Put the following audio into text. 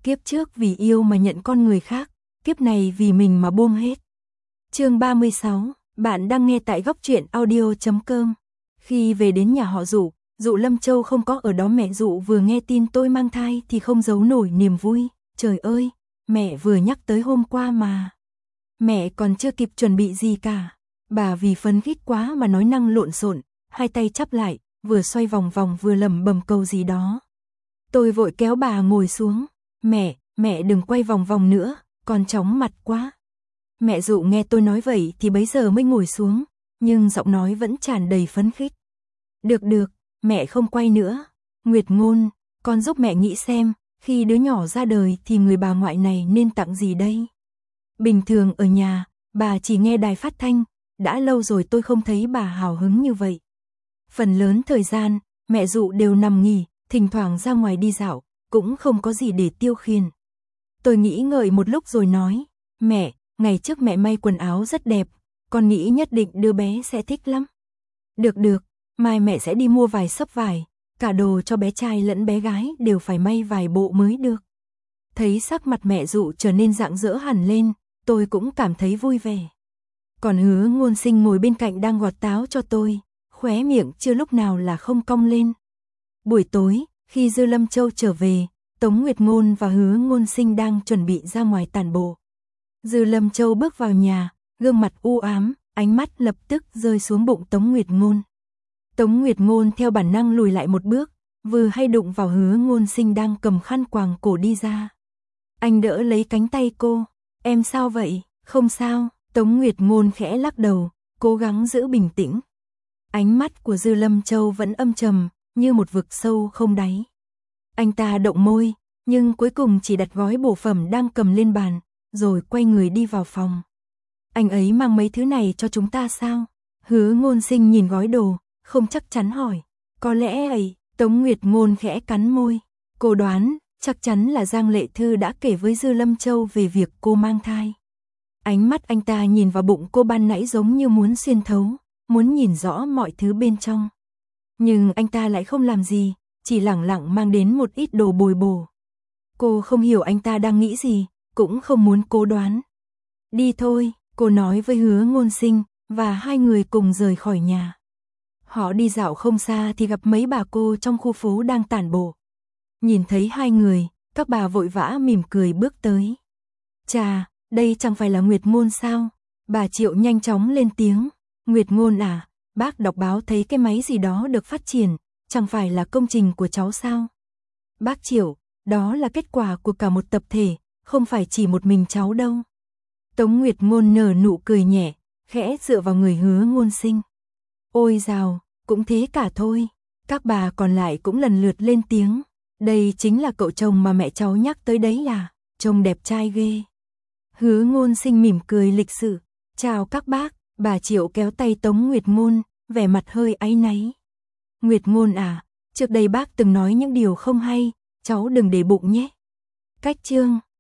Kiếp trước vì yêu mà nhận con người khác, kiếp này vì mình mà buông hết. Chương 36, bạn đang nghe tại góc truyện audio.com. Khi về đến nhà họ Dụ, Dụ Lâm Châu không có ở đó. Mẹ Dụ vừa nghe tin tôi mang thai thì không giấu nổi niềm vui. Trời ơi, mẹ vừa nhắc tới hôm qua mà. Mẹ còn chưa kịp chuẩn bị gì cả. Bà vì phấn khích quá mà nói năng lộn xộn, hai tay chắp lại, vừa xoay vòng vòng vừa lẩm bẩm câu gì đó. Tôi vội kéo bà ngồi xuống. Mẹ đừng quay vòng vòng nữa, con chóng mặt quá. Mẹ Dụ nghe tôi nói vậy thì bấy giờ mới ngồi xuống, nhưng giọng nói vẫn tràn đầy phấn khích. Được, mẹ không quay nữa. Nguyệt Ngôn, con giúp mẹ nghĩ xem, khi đứa nhỏ ra đời thì người bà ngoại này nên tặng gì đây? Bình thường ở nhà, bà chỉ nghe đài phát thanh, đã lâu rồi tôi không thấy bà hào hứng như vậy. Phần lớn thời gian, mẹ Dụ đều nằm nghỉ, thỉnh thoảng ra ngoài đi dạo, cũng không có gì để tiêu khiển. Tôi nghĩ ngợi một lúc rồi nói, mẹ, ngày trước mẹ may quần áo rất đẹp, con nghĩ nhất định đứa bé sẽ thích lắm. Được, mai mẹ sẽ đi mua vài xấp vải, cả đồ cho bé trai lẫn bé gái đều phải may vài bộ mới được. Thấy sắc mặt mẹ Dụ trở nên rạng rỡ hẳn lên, tôi cũng cảm thấy vui vẻ. Còn Hứa Ngôn Sinh ngồi bên cạnh đang gọt táo cho tôi, khóe miệng chưa lúc nào là không cong lên. Buổi tối, khi Dư Lâm Châu trở về, Tống Nguyệt Ngôn và Hứa Ngôn Sinh đang chuẩn bị ra ngoài tản bộ. Dư Lâm Châu bước vào nhà, gương mặt u ám, ánh mắt lập tức rơi xuống bụng Tống Nguyệt Ngôn. Tống Nguyệt Ngôn theo bản năng lùi lại một bước, vừa hay đụng vào Hứa Ngôn Sinh đang cầm khăn quàng cổ đi ra. Anh đỡ lấy cánh tay cô, em sao vậy? Không sao, Tống Nguyệt Ngôn khẽ lắc đầu, cố gắng giữ bình tĩnh. Ánh mắt của Dư Lâm Châu vẫn âm trầm, như một vực sâu không đáy. Anh ta động môi, nhưng cuối cùng chỉ đặt gói bổ phẩm đang cầm lên bàn, rồi quay người đi vào phòng. Anh ấy mang mấy thứ này cho chúng ta sao? Hứa Ngôn Sinh nhìn gói đồ, không chắc chắn hỏi. Có lẽ ấy, Tống Nguyệt Ngôn khẽ cắn môi. Cô đoán, chắc chắn là Giang Lệ Thư đã kể với Dư Lâm Châu về việc cô mang thai. Ánh mắt anh ta nhìn vào bụng cô ban nãy giống như muốn xuyên thấu, muốn nhìn rõ mọi thứ bên trong. Nhưng anh ta lại không làm gì, chỉ lẳng lặng mang đến một ít đồ bồi bổ. Cô không hiểu anh ta đang nghĩ gì, cũng không muốn cố đoán. Đi thôi, cô nói với Hứa Ngôn Sinh, và hai người cùng rời khỏi nhà. Họ đi dạo không xa thì gặp mấy bà cô trong khu phố đang tản bộ. Nhìn thấy hai người, các bà vội vã mỉm cười bước tới. Chà, đây chẳng phải là Nguyệt Ngôn sao? Bà Triệu nhanh chóng lên tiếng. Nguyệt Ngôn à, bác đọc báo thấy cái máy gì đó được phát triển, chẳng phải là công trình của cháu sao? Bác Triệu, đó là kết quả của cả một tập thể, không phải chỉ một mình cháu đâu. Tống Nguyệt Ngôn nở nụ cười nhẹ, khẽ dựa vào người Hứa Ngôn Sinh. Ôi dào, cũng thế cả thôi. Các bà còn lại cũng lần lượt lên tiếng. Đây chính là cậu chồng mà mẹ cháu nhắc tới đấy à, trông đẹp trai ghê. Hứa Ngôn Sinh mỉm cười lịch sự. Chào các bác, bà Triệu kéo tay Tống Nguyệt Ngôn, vẻ mặt hơi áy náy. Nguyệt Ngôn à, trước đây bác từng nói những điều không hay, cháu đừng để bụng nhé. Cách chương